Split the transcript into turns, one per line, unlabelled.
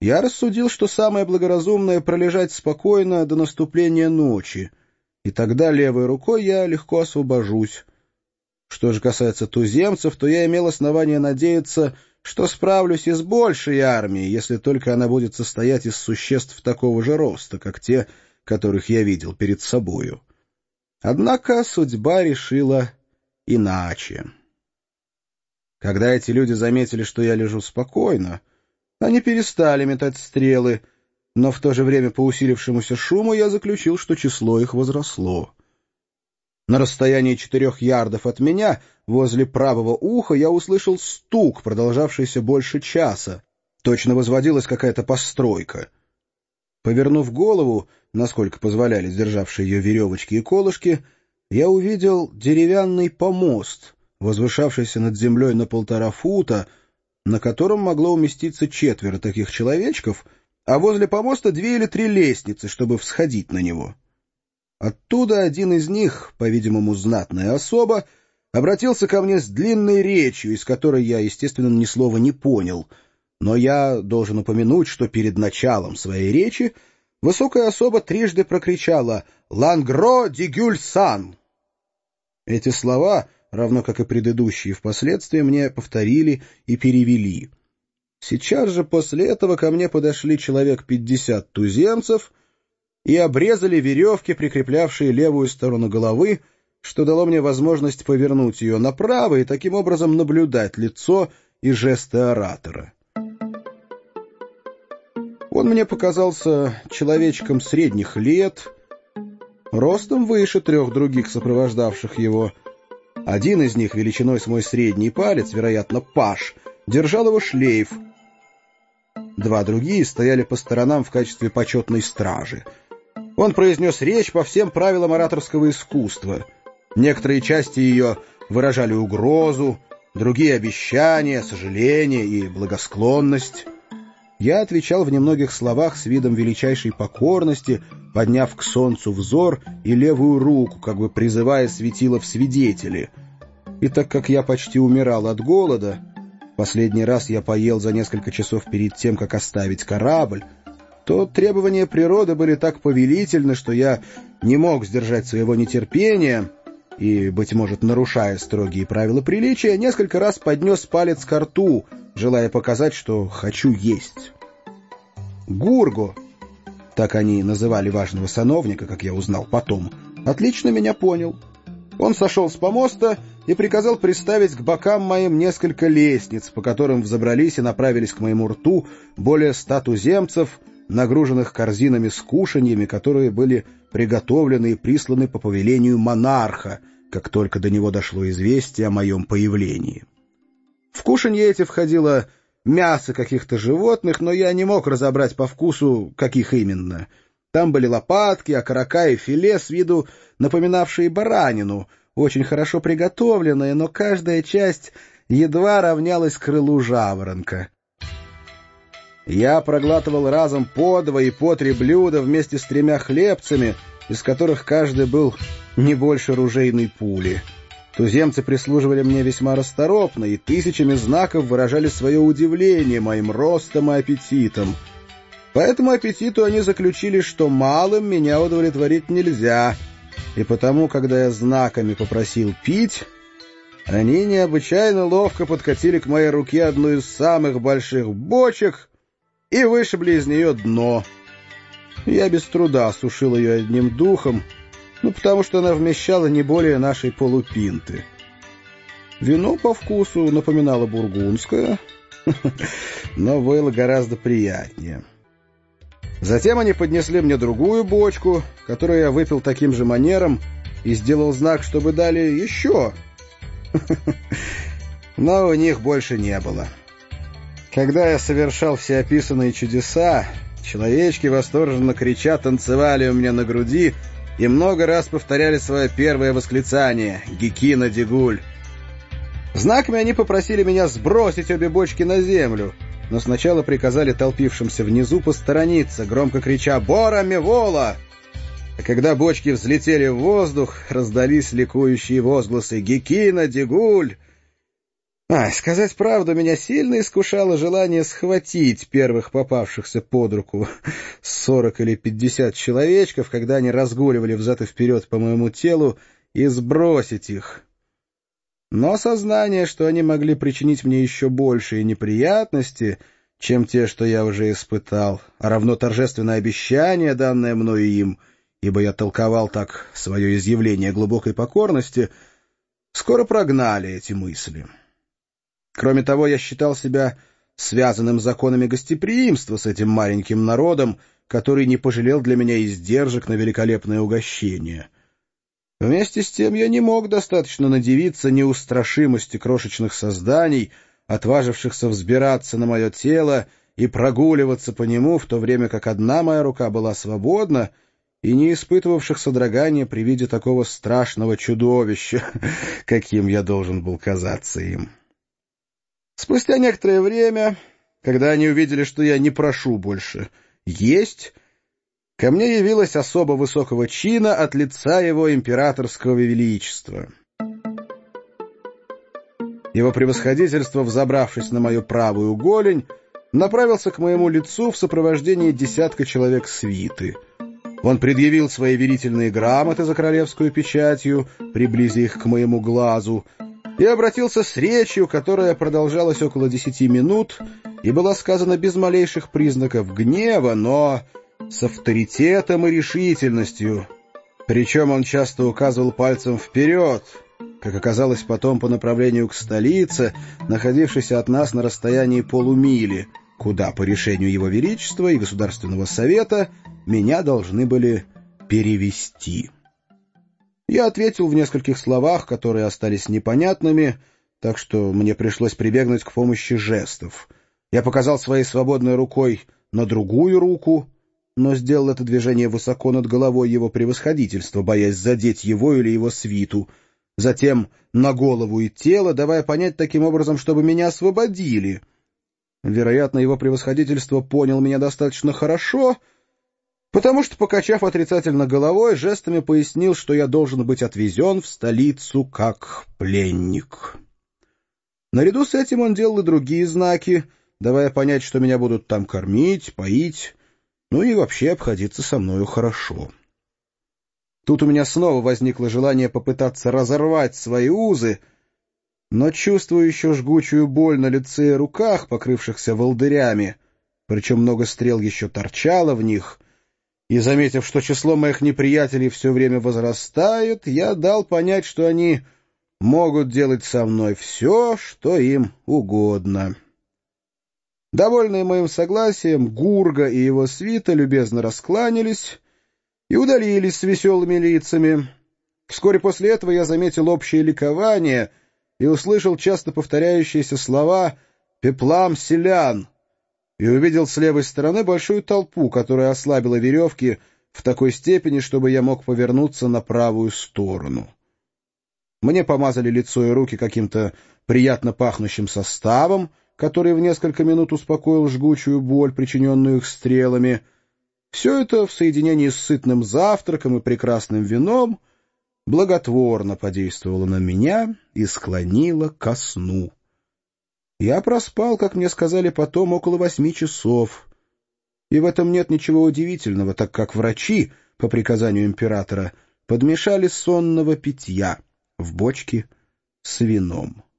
Я рассудил, что самое благоразумное — пролежать спокойно до наступления ночи, и тогда левой рукой я легко освобожусь. Что же касается туземцев, то я имел основание надеяться, что справлюсь и с большей армией, если только она будет состоять из существ такого же роста, как те, которых я видел перед собою. Однако судьба решила иначе. Когда эти люди заметили, что я лежу спокойно, они перестали метать стрелы, но в то же время по усилившемуся шуму я заключил, что число их возросло. На расстоянии 4 ярдов от меня, возле правого уха, я услышал стук, продолжавшийся больше часа. Точно возводилась какая-то постройка. Повернув голову, насколько позволяли сдержавшие ее веревочки и колышки, я увидел деревянный помост, возвышавшийся над землей на 1,5 фута, на котором могло уместиться 4 таких человечков, а возле помоста 2 или 3 лестницы, чтобы всходить на него. Оттуда один из них, по-видимому, знатная особа, обратился ко мне с длинной речью, из которой я, естественно, ни слова не понял, но я должен упомянуть, что перед началом своей речи высокая особа трижды прокричала «Лангро дигюль сан». Эти слова, равно как и предыдущие впоследствии, мне повторили и перевели. Сейчас же после этого ко мне подошли человек 50 туземцев и обрезали веревки, прикреплявшие левую сторону головы, что дало мне возможность повернуть ее направо и таким образом наблюдать лицо и жесты оратора. Он мне показался человечком средних лет, ростом выше 3 других сопровождавших его. Один из них, величиной с мой средний палец, вероятно, паж, держал его шлейф. 2 другие стояли по сторонам в качестве почетной стражи. Он произнес речь по всем правилам ораторского искусства. Некоторые части ее выражали угрозу, другие — обещания, сожаление и благосклонность. Я отвечал в немногих словах с видом величайшей покорности, подняв к солнцу взор и левую руку, как бы призывая светило в свидетели. И так как я почти умирал от голода, последний раз я поел за несколько часов перед тем, как оставить корабль, то требования природы были так повелительны, что я не мог сдержать своего нетерпения и, быть может, нарушая строгие правила приличия, несколько раз поднес палец ко рту, желая показать, что хочу есть. Гурго, так они называли важного сановника, как я узнал потом, отлично меня понял. Он сошел с помоста и приказал приставить к бокам моим несколько лестниц, по которым взобрались и направились к моему рту более 100 туземцев, нагруженных корзинами с кушаньями, которые были приготовлены и присланы по повелению монарха, как только до него дошло известие о моем появлении. В кушанье эти входило мясо каких-то животных, но я не мог разобрать по вкусу, каких именно. Там были лопатки, окорока и филе, с виду напоминавшие баранину, очень хорошо приготовленные, но каждая часть едва равнялась крылу жаворонка. Я проглатывал разом по 2 и по 3 блюда вместе с 3 хлебцами, из которых каждый был не больше ружейной пули. Туземцы прислуживали мне весьма расторопно и тысячами знаков выражали свое удивление моим ростом и аппетитом. По этому аппетиту они заключили, что малым меня удовлетворить нельзя, и потому, когда я знаками попросил пить, они необычайно ловко подкатили к моей руке одну из самых больших бочек и вышибли из нее дно. Я без труда осушил ее одним духом, потому что она вмещала не более нашей полупинты. Вино по вкусу напоминало бургундское, но было гораздо приятнее. Затем они поднесли мне другую бочку, которую я выпил таким же манером и сделал знак, чтобы дали еще. Но у них больше не было. Когда я совершал все описанные чудеса, человечки восторженно крича танцевали у меня на груди и много раз повторяли свое первое восклицание «Гекина Дигуль». Знаками они попросили меня сбросить обе бочки на землю, но сначала приказали толпившимся внизу посторониться, громко крича «Бора Мевола!». А когда бочки взлетели в воздух, раздались ликующие возгласы «Гекина Дигуль!». Сказать правду, меня сильно искушало желание схватить первых попавшихся под руку 40 или 50 человечков, когда они разгуливали взад и вперед по моему телу, и сбросить их. Но сознание, что они могли причинить мне еще большие неприятности, чем те, что я уже испытал, а равно торжественное обещание, данное мною им, ибо я толковал так свое изъявление глубокой покорности, скоро прогнали эти мысли. Кроме того, я считал себя связанным законами гостеприимства с этим маленьким народом, который не пожалел для меня издержек на великолепное угощение. Вместе с тем я не мог достаточно надивиться неустрашимости крошечных созданий, отважившихся взбираться на мое тело и прогуливаться по нему, в то время как одна моя рука была свободна, и не испытывавших содрогания при виде такого страшного чудовища, каким я должен был казаться им. Спустя некоторое время, когда они увидели, что я не прошу больше есть, ко мне явилась особо высокого чина от лица его императорского величества. Его превосходительство, взобравшись на мою правую голень, направился к моему лицу в сопровождении десятка человек свиты. Он предъявил свои верительные грамоты за королевскую печатью, приблизя их к моему глазу, и обратился с речью, которая продолжалась около 10 минут и была сказана без малейших признаков гнева, но с авторитетом и решительностью. Причем он часто указывал пальцем вперед, как оказалось потом по направлению к столице, находившейся от нас на расстоянии полумили, куда, по решению Его Величества и Государственного Совета, меня должны были перевести. Я ответил в нескольких словах, которые остались непонятными, так что мне пришлось прибегнуть к помощи жестов. Я показал своей свободной рукой на другую руку, но сделал это движение высоко над головой его превосходительства, боясь задеть его или его свиту, затем на голову и тело, давая понять таким образом, чтобы меня освободили. Вероятно, его превосходительство понял меня достаточно хорошо, потому что, покачав отрицательно головой, жестами пояснил, что я должен быть отвезен в столицу как пленник. Наряду с этим он делал и другие знаки, давая понять, что меня будут там кормить, поить, ну и вообще обходиться со мною хорошо. Тут у меня снова возникло желание попытаться разорвать свои узы, но, чувствуя еще жгучую боль на лице и руках, покрывшихся волдырями, причем много стрел еще торчало в них, и, заметив, что число моих неприятелей все время возрастает, я дал понять, что они могут делать со мной все, что им угодно. Довольные моим согласием, Гурга и его свита любезно раскланялись и удалились с веселыми лицами. Вскоре после этого я заметил общее ликование и услышал часто повторяющиеся слова «пеплам селян», и увидел с левой стороны большую толпу, которая ослабила веревки в такой степени, чтобы я мог повернуться на правую сторону. Мне помазали лицо и руки каким-то приятно пахнущим составом, который в несколько минут успокоил жгучую боль, причиненную их стрелами. Все это в соединении с сытным завтраком и прекрасным вином благотворно подействовало на меня и склонило ко сну. Я проспал, как мне сказали потом, около 8 часов. И в этом нет ничего удивительного, так как врачи, по приказанию императора, подмешали сонного питья в бочки с вином.